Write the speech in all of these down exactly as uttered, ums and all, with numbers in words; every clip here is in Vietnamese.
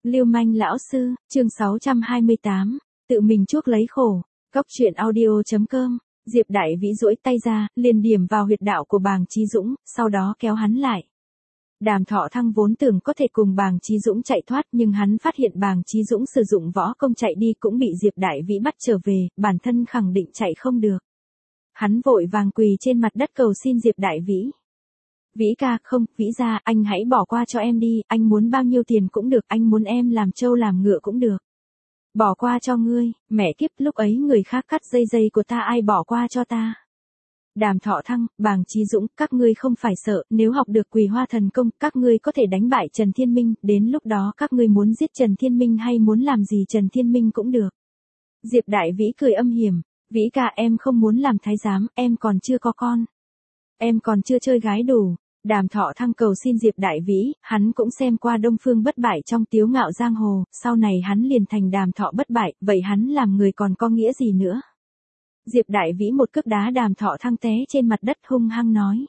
Lưu manh lão sư, chương sáu trăm hai mươi tám, tự mình chuốc lấy khổ. Cóc truyện audio chấm com. Diệp Đại Vĩ duỗi tay ra, liền điểm vào huyệt đạo của Bàng Chí Dũng, sau đó kéo hắn lại. Đàm Thọ Thăng vốn tưởng có thể cùng Bàng Chí Dũng chạy thoát, nhưng hắn phát hiện Bàng Chí Dũng sử dụng võ công chạy đi cũng bị Diệp Đại Vĩ bắt trở về, bản thân khẳng định chạy không được. Hắn vội vàng quỳ trên mặt đất cầu xin Diệp Đại Vĩ. Vĩ ca, không, Vĩ gia, anh hãy bỏ qua cho em đi, anh muốn bao nhiêu tiền cũng được, anh muốn em làm trâu làm ngựa cũng được. Bỏ qua cho ngươi, mẹ kiếp, lúc ấy người khác cắt dây dây của ta ai bỏ qua cho ta. Đàm Thọ Thăng, Bàng Chí Dũng, các ngươi không phải sợ, nếu học được Quỳ Hoa thần công, các ngươi có thể đánh bại Trần Thiên Minh, đến lúc đó các ngươi muốn giết Trần Thiên Minh hay muốn làm gì Trần Thiên Minh cũng được. Diệp Đại Vĩ cười âm hiểm, Vĩ ca, em không muốn làm thái giám, em còn chưa có con. Em còn chưa chơi gái đủ. Đàm Thọ Thăng cầu xin Diệp Đại Vĩ, hắn cũng xem qua Đông Phương Bất Bại trong Tiếu Ngạo Giang Hồ, sau này hắn liền thành Đàm Thọ Bất Bại, vậy hắn làm người còn có nghĩa gì nữa. Diệp Đại Vĩ một cước đá Đàm Thọ Thăng té trên mặt đất hung hăng nói.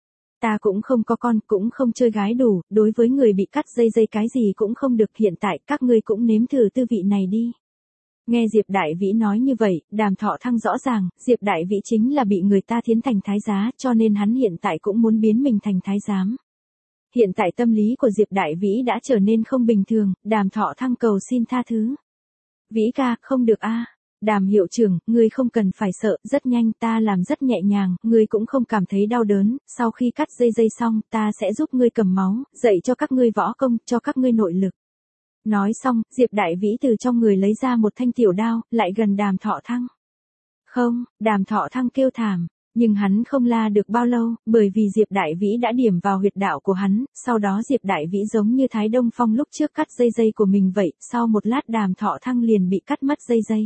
Ta cũng không có con, cũng không chơi gái đủ, đối với người bị cắt dây dây cái gì cũng không được, hiện tại các ngươi cũng nếm thử tư vị này đi. Nghe Diệp Đại Vĩ nói như vậy, Đàm Thọ Thăng rõ ràng, Diệp Đại Vĩ chính là bị người ta thiến thành thái giá, cho nên hắn hiện tại cũng muốn biến mình thành thái giám. Hiện tại tâm lý của Diệp Đại Vĩ đã trở nên không bình thường, Đàm Thọ Thăng cầu xin tha thứ. Vĩ ca, không được a. Đàm hiệu trưởng, ngươi không cần phải sợ, rất nhanh, ta làm rất nhẹ nhàng, ngươi cũng không cảm thấy đau đớn, sau khi cắt dây dây xong, ta sẽ giúp ngươi cầm máu, dạy cho các ngươi võ công, cho các ngươi nội lực. Nói xong, Diệp Đại Vĩ từ trong người lấy ra một thanh tiểu đao, lại gần Đàm Thọ Thăng. Không, Đàm Thọ Thăng kêu thảm, nhưng hắn không la được bao lâu, bởi vì Diệp Đại Vĩ đã điểm vào huyệt đạo của hắn, sau đó Diệp Đại Vĩ giống như Thái Đông Phong lúc trước cắt dây dây của mình vậy, sau một lát Đàm Thọ Thăng liền bị cắt mất dây dây.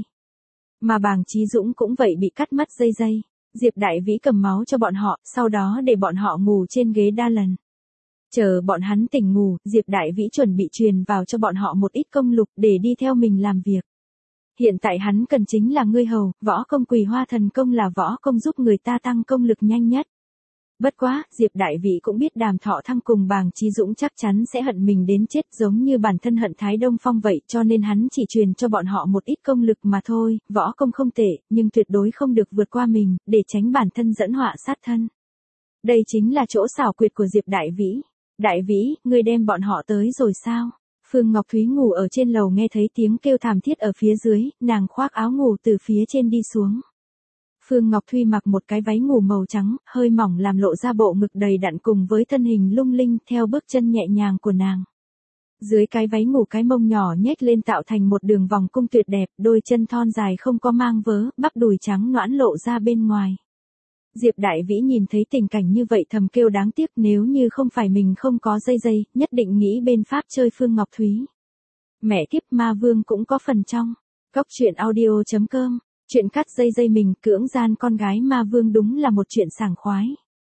Mà Bàng Chí Dũng cũng vậy bị cắt mất dây dây. Diệp Đại Vĩ cầm máu cho bọn họ, sau đó để bọn họ ngủ trên ghế đa lần. Chờ bọn hắn tỉnh ngủ, Diệp Đại Vĩ chuẩn bị truyền vào cho bọn họ một ít công lục để đi theo mình làm việc. Hiện tại hắn cần chính là ngươi hầu, võ công Quỳ Hoa thần công là võ công giúp người ta tăng công lực nhanh nhất. Bất quá, Diệp Đại Vĩ cũng biết Đàm Thọ Thăng cùng Bàng Chí Dũng chắc chắn sẽ hận mình đến chết giống như bản thân hận Thái Đông Phong vậy, cho nên hắn chỉ truyền cho bọn họ một ít công lực mà thôi, võ công không tệ, nhưng tuyệt đối không được vượt qua mình, để tránh bản thân dẫn họa sát thân. Đây chính là chỗ xảo quyệt của Diệp Đại Vĩ. Đại Vĩ, ngươi đem bọn họ tới rồi sao? Phương Ngọc Thúy ngủ ở trên lầu nghe thấy tiếng kêu thảm thiết ở phía dưới, nàng khoác áo ngủ từ phía trên đi xuống. Phương Ngọc Thúy mặc một cái váy ngủ màu trắng, hơi mỏng làm lộ ra bộ ngực đầy đặn cùng với thân hình lung linh theo bước chân nhẹ nhàng của nàng. Dưới cái váy ngủ cái mông nhỏ nhếch lên tạo thành một đường vòng cung tuyệt đẹp, đôi chân thon dài không có mang vớ, bắp đùi trắng nõn lộ ra bên ngoài. Diệp Đại Vĩ nhìn thấy tình cảnh như vậy thầm kêu đáng tiếc, nếu như không phải mình không có dây dây, nhất định nghĩ bên pháp chơi Phương Ngọc Thúy. Mẹ kiếp, ma vương cũng có phần trong. Cóc truyện audio chấm com. Chuyện cắt dây dây mình cưỡng gian con gái ma vương đúng là một chuyện sảng khoái.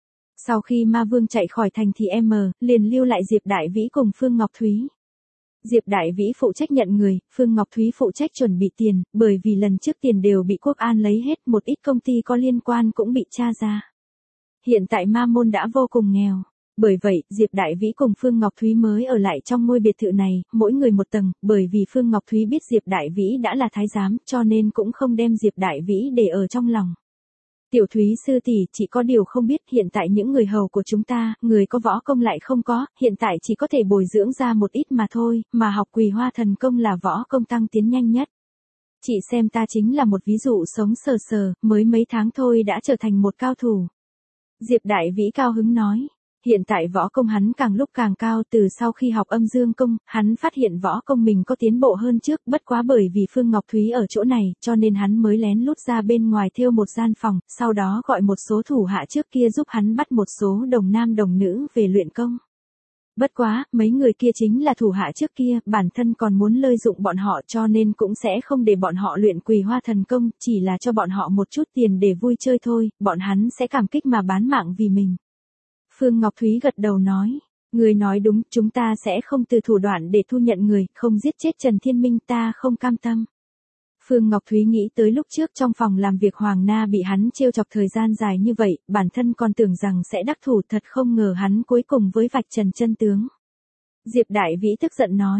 Sau khi ma vương chạy khỏi thành thì em liền lưu lại Diệp Đại Vĩ cùng Phương Ngọc Thúy. Diệp Đại Vĩ phụ trách nhận người, Phương Ngọc Thúy phụ trách chuẩn bị tiền, bởi vì lần trước tiền đều bị Quốc An lấy hết, một ít công ty có liên quan cũng bị tra ra. Hiện tại ma môn đã vô cùng nghèo. Bởi vậy, Diệp Đại Vĩ cùng Phương Ngọc Thúy mới ở lại trong ngôi biệt thự này, mỗi người một tầng, bởi vì Phương Ngọc Thúy biết Diệp Đại Vĩ đã là thái giám, cho nên cũng không đem Diệp Đại Vĩ để ở trong lòng. Tiểu Thúy sư tỷ, chỉ có điều không biết hiện tại những người hầu của chúng ta, người có võ công lại không có, hiện tại chỉ có thể bồi dưỡng ra một ít mà thôi, mà học Quỳ Hoa thần công là võ công tăng tiến nhanh nhất. Chị xem ta chính là một ví dụ sống sờ sờ, mới mấy tháng thôi đã trở thành một cao thủ. Diệp Đại Vĩ cao hứng nói. Hiện tại võ công hắn càng lúc càng cao, từ sau khi học âm dương công, hắn phát hiện võ công mình có tiến bộ hơn trước, bất quá bởi vì Phương Ngọc Thúy ở chỗ này, cho nên hắn mới lén lút ra bên ngoài thêu một gian phòng, sau đó gọi một số thủ hạ trước kia giúp hắn bắt một số đồng nam đồng nữ về luyện công. Bất quá, mấy người kia chính là thủ hạ trước kia, bản thân còn muốn lợi dụng bọn họ cho nên cũng sẽ không để bọn họ luyện Quỳ Hoa thần công, chỉ là cho bọn họ một chút tiền để vui chơi thôi, bọn hắn sẽ cảm kích mà bán mạng vì mình. Phương Ngọc Thúy gật đầu nói, người nói đúng, chúng ta sẽ không từ thủ đoạn để thu nhận người, không giết chết Trần Thiên Minh, ta không cam tâm. Phương Ngọc Thúy nghĩ tới lúc trước trong phòng làm việc Hoàng Na bị hắn trêu chọc thời gian dài như vậy, bản thân còn tưởng rằng sẽ đắc thủ, thật không ngờ hắn cuối cùng với vạch trần chân tướng. Diệp Đại Vĩ tức giận nói,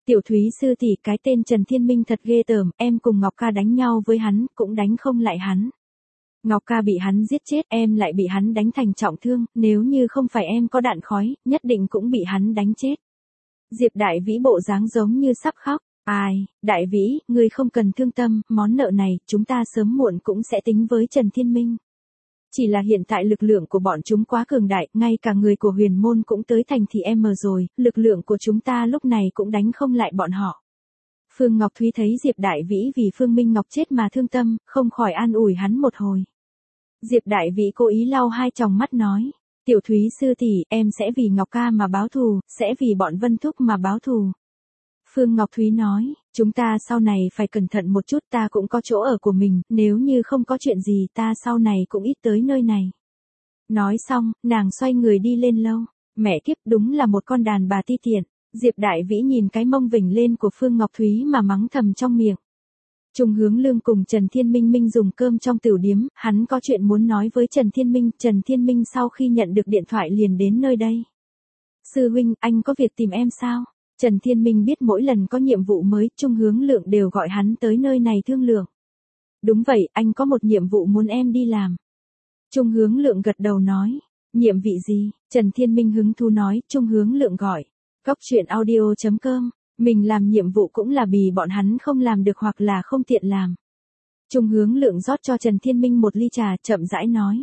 Tiểu Thúy sư tỷ, cái tên Trần Thiên Minh thật ghê tởm, em cùng Ngọc Ca đánh nhau với hắn, cũng đánh không lại hắn. Ngọc Ca bị hắn giết chết, em lại bị hắn đánh thành trọng thương, nếu như không phải em có đạn khói, nhất định cũng bị hắn đánh chết. Diệp Đại Vĩ bộ dáng giống như sắp khóc. Ai, Đại Vĩ, ngươi không cần thương tâm, món nợ này, chúng ta sớm muộn cũng sẽ tính với Trần Thiên Minh. Chỉ là hiện tại lực lượng của bọn chúng quá cường đại, ngay cả người của huyền môn cũng tới thành thị em rồi, lực lượng của chúng ta lúc này cũng đánh không lại bọn họ. Phương Ngọc Thúy thấy Diệp Đại Vĩ vì Phương Minh Ngọc chết mà thương tâm, không khỏi an ủi hắn một hồi. Diệp Đại Vĩ cố ý lau hai tròng mắt nói, Tiểu Thúy sư tỷ, em sẽ vì Ngọc Ca mà báo thù, sẽ vì bọn Vân Thúc mà báo thù. Phương Ngọc Thúy nói, chúng ta sau này phải cẩn thận một chút, ta cũng có chỗ ở của mình, nếu như không có chuyện gì ta sau này cũng ít tới nơi này. Nói xong, nàng xoay người đi lên lâu. Mẹ kiếp, đúng là một con đàn bà ti tiện. Diệp Đại Vĩ nhìn cái mông vểnh lên của Phương Ngọc Thúy mà mắng thầm trong miệng. Trung Hướng Lương cùng Trần Thiên Minh Minh dùng cơm trong tửu điếm, hắn có chuyện muốn nói với Trần Thiên Minh. Trần Thiên Minh sau khi nhận được điện thoại liền đến nơi đây. Sư huynh, anh có việc tìm em sao? Trần Thiên Minh biết mỗi lần có nhiệm vụ mới, Trung Hướng Lượng đều gọi hắn tới nơi này thương lượng. Đúng vậy, anh có một nhiệm vụ muốn em đi làm. Trung Hướng Lượng gật đầu nói, nhiệm vị gì? Trần Thiên Minh hứng thú nói, Trung Hướng Lượng gọi. Cóc truyện audio chấm com, mình làm nhiệm vụ cũng là vì bọn hắn không làm được hoặc là không tiện làm. Trung Hướng Lượng rót cho Trần Thiên Minh một ly trà, chậm rãi nói.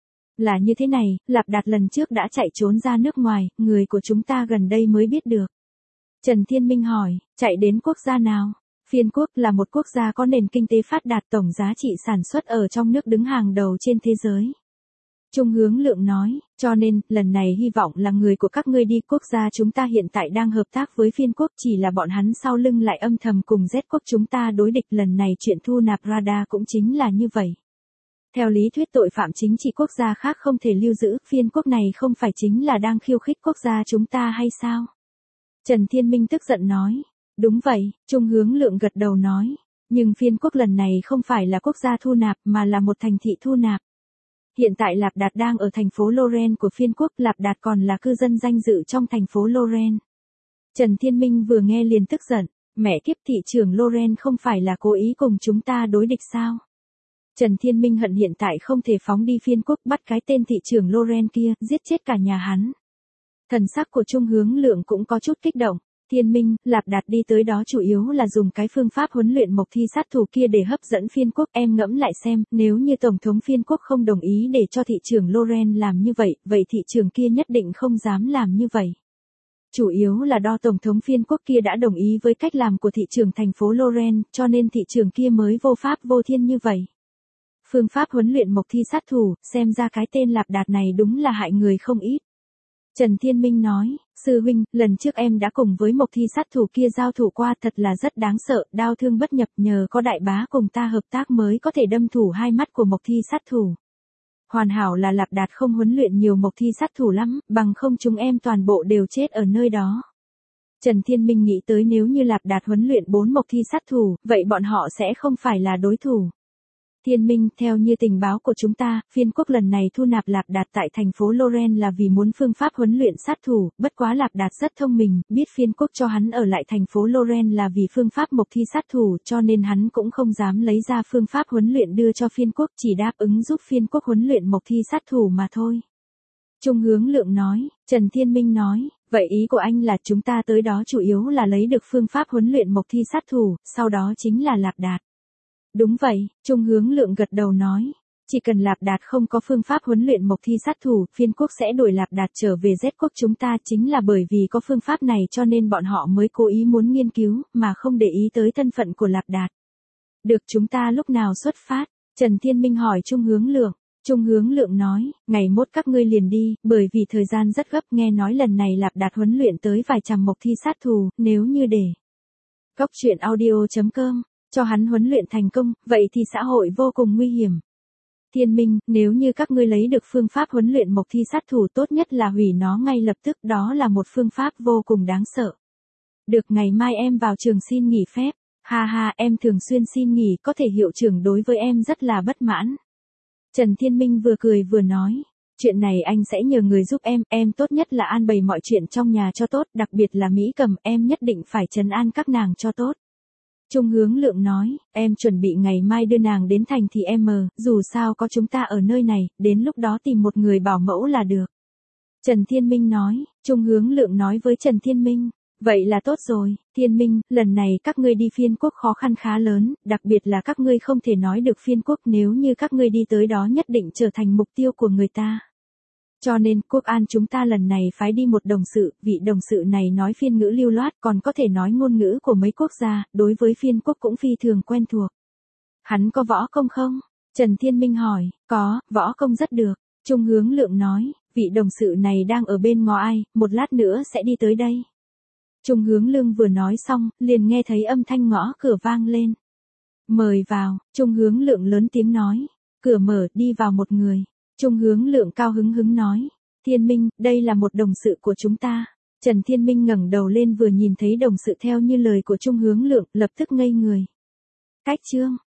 Là như thế này, Lạp Đạt lần trước đã chạy trốn ra nước ngoài, người của chúng ta gần đây mới biết được. Trần Thiên Minh hỏi, chạy đến quốc gia nào? Phiên quốc là một quốc gia có nền kinh tế phát đạt, tổng giá trị sản xuất ở trong nước đứng hàng đầu trên thế giới. Trung Hướng Lượng nói, cho nên, lần này hy vọng là người của các ngươi đi, quốc gia chúng ta hiện tại đang hợp tác với phiên quốc, chỉ là bọn hắn sau lưng lại âm thầm cùng Z quốc chúng ta đối địch, lần này chuyện thu nạp radar cũng chính là như vậy. Theo lý thuyết tội phạm chính trị quốc gia khác không thể lưu giữ, phiên quốc này không phải chính là đang khiêu khích quốc gia chúng ta hay sao? Trần Thiên Minh tức giận nói, đúng vậy, Trung Hướng Lượng gật đầu nói, nhưng phiên quốc lần này không phải là quốc gia thu nạp mà là một thành thị thu nạp. Hiện tại Lạp Đạt đang ở thành phố Loren của phiên quốc, Lạp Đạt còn là cư dân danh dự trong thành phố Loren. Trần Thiên Minh vừa nghe liền tức giận, mẹ kiếp, thị trưởng Loren không phải là cố ý cùng chúng ta đối địch sao? Trần Thiên Minh hận hiện tại không thể phóng đi phiên quốc bắt cái tên thị trưởng Loren kia, giết chết cả nhà hắn. Thần sắc của Trung Hướng Lượng cũng có chút kích động. Thiên Minh, Lạp Đạt đi tới đó chủ yếu là dùng cái phương pháp huấn luyện mộc thi sát thủ kia để hấp dẫn phiên quốc. Em ngẫm lại xem, nếu như Tổng thống phiên quốc không đồng ý để cho thị trưởng Loren làm như vậy, vậy thị trưởng kia nhất định không dám làm như vậy. Chủ yếu là do Tổng thống phiên quốc kia đã đồng ý với cách làm của thị trưởng thành phố Loren, cho nên thị trưởng kia mới vô pháp vô thiên như vậy. Phương pháp huấn luyện mộc thi sát thủ, xem ra cái tên Lạp Đạt này đúng là hại người không ít. Trần Thiên Minh nói, sư huynh, lần trước em đã cùng với mộc thi sát thủ kia giao thủ qua, thật là rất đáng sợ, đao thương bất nhập, nhờ có đại bá cùng ta hợp tác mới có thể đâm thủng hai mắt của mộc thi sát thủ. Hoàn hảo là Lạp Đạt không huấn luyện nhiều mộc thi sát thủ lắm, bằng không chúng em toàn bộ đều chết ở nơi đó. Trần Thiên Minh nghĩ tới nếu như Lạp Đạt huấn luyện bốn mộc thi sát thủ, vậy bọn họ sẽ không phải là đối thủ. Thiên Minh, theo như tình báo của chúng ta, phiên quốc lần này thu nạp Lạp Đạt tại thành phố Loren là vì muốn phương pháp huấn luyện sát thủ, bất quá Lạp Đạt rất thông minh, biết phiên quốc cho hắn ở lại thành phố Loren là vì phương pháp mộc thi sát thủ, cho nên hắn cũng không dám lấy ra phương pháp huấn luyện đưa cho phiên quốc, chỉ đáp ứng giúp phiên quốc huấn luyện mộc thi sát thủ mà thôi. Trung Hướng Lượng nói, Trần Thiên Minh nói, vậy ý của anh là chúng ta tới đó chủ yếu là lấy được phương pháp huấn luyện mộc thi sát thủ, sau đó chính là Lạp Đạt. Đúng vậy, Trung Hướng Lượng gật đầu nói, chỉ cần Lạp Đạt không có phương pháp huấn luyện mộc thi sát thủ, phiên quốc sẽ đuổi Lạp Đạt trở về Z quốc chúng ta, chính là bởi vì có phương pháp này cho nên bọn họ mới cố ý muốn nghiên cứu, mà không để ý tới thân phận của Lạp Đạt. Được, chúng ta lúc nào xuất phát? Trần Thiên Minh hỏi Trung Hướng Lượng. Trung Hướng Lượng nói, ngày mốt các ngươi liền đi, bởi vì thời gian rất gấp, nghe nói lần này Lạp Đạt huấn luyện tới vài trăm mộc thi sát thủ, nếu như để cóc truyện audio chấm com cho hắn huấn luyện thành công, vậy thì xã hội vô cùng nguy hiểm. Thiên Minh, nếu như các ngươi lấy được phương pháp huấn luyện mộc thi sát thủ, tốt nhất là hủy nó ngay lập tức, đó là một phương pháp vô cùng đáng sợ. Được, ngày mai em vào trường xin nghỉ phép. Ha ha, em thường xuyên xin nghỉ, có thể hiệu trưởng đối với em rất là bất mãn. Trần Thiên Minh vừa cười vừa nói. Chuyện này anh sẽ nhờ người giúp em, em tốt nhất là an bày mọi chuyện trong nhà cho tốt, đặc biệt là Mỹ Cầm, em nhất định phải trấn an các nàng cho tốt. Trung Hướng Lượng nói, em chuẩn bị ngày mai đưa nàng đến thành thị em, dù sao có chúng ta ở nơi này, đến lúc đó tìm một người bảo mẫu là được. Trần Thiên Minh nói, Trung Hướng Lượng nói với Trần Thiên Minh, vậy là tốt rồi, Thiên Minh, lần này các ngươi đi phiên quốc khó khăn khá lớn, đặc biệt là các ngươi không thể nói được phiên quốc, nếu như các ngươi đi tới đó nhất định trở thành mục tiêu của người ta. Cho nên, Quốc An chúng ta lần này phái đi một đồng sự, vị đồng sự này nói phiên ngữ lưu loát, còn có thể nói ngôn ngữ của mấy quốc gia, đối với phiên quốc cũng phi thường quen thuộc. Hắn có võ công không? Trần Thiên Minh hỏi, có, võ công rất được. Trung Hướng Lượng nói, vị đồng sự này đang ở bên ngõ ai, một lát nữa sẽ đi tới đây. Trung Hướng Lương vừa nói xong, liền nghe thấy âm thanh ngõ cửa vang lên. Mời vào, Trung Hướng Lượng lớn tiếng nói. Cửa mở, đi vào một người. Trung Hướng Lượng cao hứng hứng nói. Thiên Minh, đây là một đồng sự của chúng ta. Trần Thiên Minh ngẩng đầu lên vừa nhìn thấy đồng sự theo như lời của Trung Hướng Lượng, lập tức ngây người. Cách Trương,